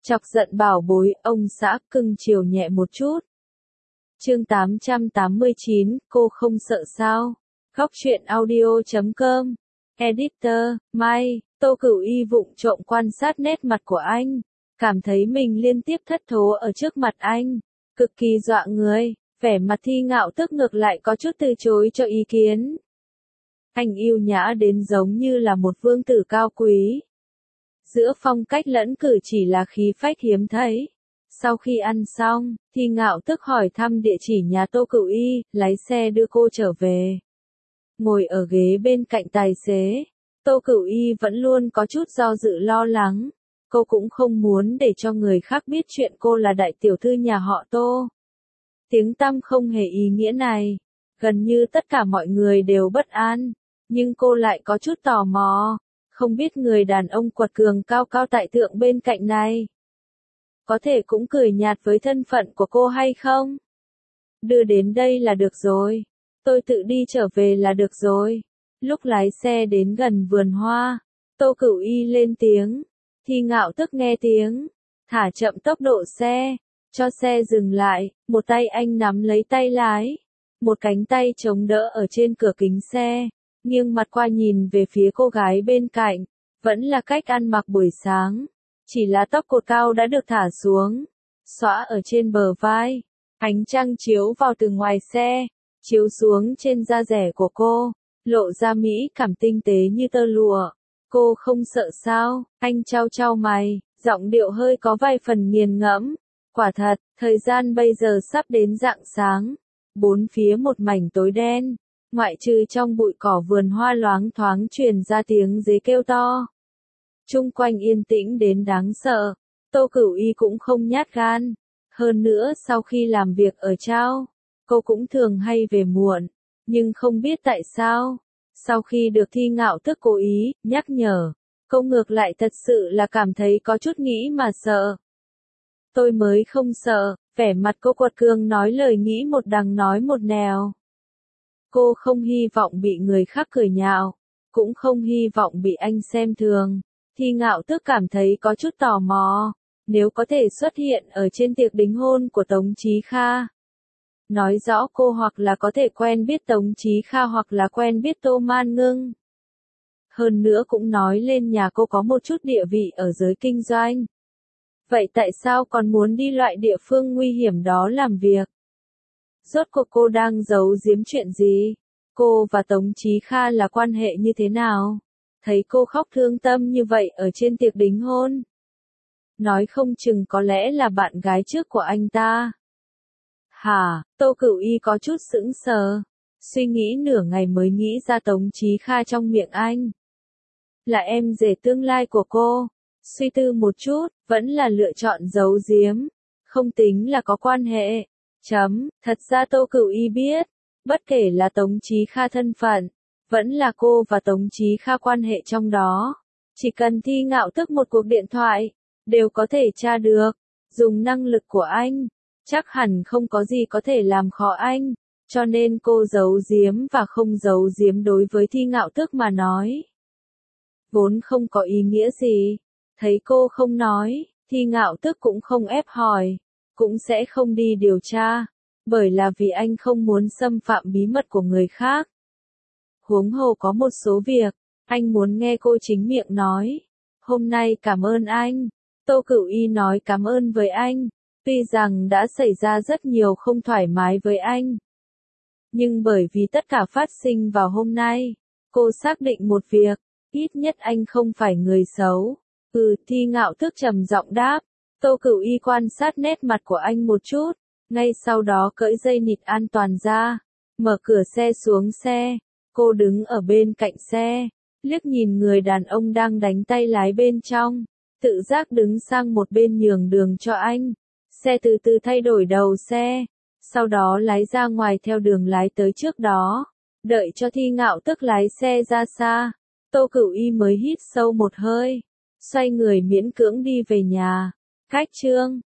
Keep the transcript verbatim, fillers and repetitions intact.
Chọc giận bảo bối, ông xã cưng chiều nhẹ một chút. Chương tám trăm tám mươi chín, cô không sợ sao? Góc truyện audio chấm com. Editor, Mai, Tô Cửu Y vụng trộm quan sát nét mặt của anh, cảm thấy mình liên tiếp thất thố ở trước mặt anh, cực kỳ dọa người, vẻ mặt Thi Ngạo Tức ngược lại có chút từ chối cho ý kiến. Anh yêu nhã đến giống như là một vương tử cao quý. Giữa phong cách lẫn cử chỉ là khí phách hiếm thấy. Sau khi ăn xong, Thi Ngạo Tức hỏi thăm địa chỉ nhà Tô Cửu Y, lái xe đưa cô trở về. Ngồi ở ghế bên cạnh tài xế, Tô Cửu Y vẫn luôn có chút do dự lo lắng. Cô cũng không muốn để cho người khác biết chuyện cô là đại tiểu thư nhà họ Tô. Tiếng tăm không hề ý nghĩa này. Gần như tất cả mọi người đều bất an. Nhưng cô lại có chút tò mò. Không biết người đàn ông quật cường cao cao tại thượng bên cạnh này có thể cũng cười nhạt với thân phận của cô hay không? Đưa đến đây là được rồi. Tôi tự đi trở về là được rồi. Lúc lái xe đến gần vườn hoa, Tô Cửu Y lên tiếng. Thi Ngạo Tức nghe tiếng, thả chậm tốc độ xe, cho xe dừng lại, một tay anh nắm lấy tay lái, một cánh tay chống đỡ ở trên cửa kính xe, nghiêng mặt qua nhìn về phía cô gái bên cạnh, vẫn là cách ăn mặc buổi sáng, chỉ là tóc cột cao đã được thả xuống, xõa ở trên bờ vai, ánh trăng chiếu vào từ ngoài xe, chiếu xuống trên da dẻ của cô, lộ ra mỹ cảm tinh tế như tơ lụa. Cô không sợ sao? Anh trao trao mày, giọng điệu hơi có vài phần nghiền ngẫm. Quả thật, thời gian bây giờ sắp đến rạng sáng. Bốn phía một mảnh tối đen, ngoại trừ trong bụi cỏ vườn hoa loáng thoáng truyền ra tiếng dế kêu to. Chung quanh yên tĩnh đến đáng sợ, Tô Cửu Y cũng không nhát gan. Hơn nữa sau khi làm việc ở trao, cô cũng thường hay về muộn, nhưng không biết tại sao. Sau khi được Thi Ngạo Tức cố ý, nhắc nhở, cô ngược lại thật sự là cảm thấy có chút nghĩ mà sợ. Tôi mới không sợ, vẻ mặt cô quật cường nói lời nghĩ một đằng nói một nẻo. Cô không hy vọng bị người khác cười nhạo, cũng không hy vọng bị anh xem thường. Thi Ngạo Tức cảm thấy có chút tò mò, nếu có thể xuất hiện ở trên tiệc đính hôn của Tống Chí Kha. Nói rõ cô hoặc là có thể quen biết Tống Chí Kha hoặc là quen biết Tô Man Ngưng. Hơn nữa cũng nói lên nhà cô có một chút địa vị ở giới kinh doanh. Vậy tại sao còn muốn đi loại địa phương nguy hiểm đó làm việc? Rốt cuộc cô đang giấu giếm chuyện gì? Cô và Tống Chí Kha là quan hệ như thế nào? Thấy cô khóc thương tâm như vậy ở trên tiệc đính hôn. Nói không chừng có lẽ là bạn gái trước của anh ta. Hả, Tô Cửu Y có chút sững sờ, suy nghĩ nửa ngày mới nghĩ ra Tống Chí Kha trong miệng anh. Là em rể tương lai của cô, suy tư một chút, vẫn là lựa chọn giấu giếm, không tính là có quan hệ. Chấm, thật ra Tô Cửu Y biết, bất kể là Tống Chí Kha thân phận, vẫn là cô và Tống Chí Kha quan hệ trong đó. Chỉ cần Thi Ngạo Tức một cuộc điện thoại, đều có thể tra được, dùng năng lực của anh. Chắc hẳn không có gì có thể làm khó anh, cho nên cô giấu giếm và không giấu giếm đối với Thi Ngạo Tức mà nói. Vốn không có ý nghĩa gì, thấy cô không nói, Thi Ngạo Tức cũng không ép hỏi, cũng sẽ không đi điều tra, bởi là vì anh không muốn xâm phạm bí mật của người khác. Huống hồ có một số việc, anh muốn nghe cô chính miệng nói. Hôm nay cảm ơn anh, Tô Cửu Y nói cảm ơn với anh. Tuy rằng đã xảy ra rất nhiều không thoải mái với anh, nhưng bởi vì tất cả phát sinh vào hôm nay, cô xác định một việc, ít nhất anh không phải người xấu. Ừ, Thi Ngạo Tức trầm giọng đáp. Tô Cửu Y quan sát nét mặt của anh một chút, ngay sau đó cởi dây nịt an toàn ra, mở cửa xe xuống xe. Cô đứng ở bên cạnh xe, liếc nhìn người đàn ông đang đánh tay lái bên trong, tự giác đứng sang một bên nhường đường cho anh. Xe từ từ thay đổi đầu xe, sau đó lái ra ngoài theo đường lái tới trước đó. Đợi cho Thi Ngạo Tức lái xe ra xa, Tô Cửu Y mới hít sâu một hơi, xoay người miễn cưỡng đi về nhà. Cách chương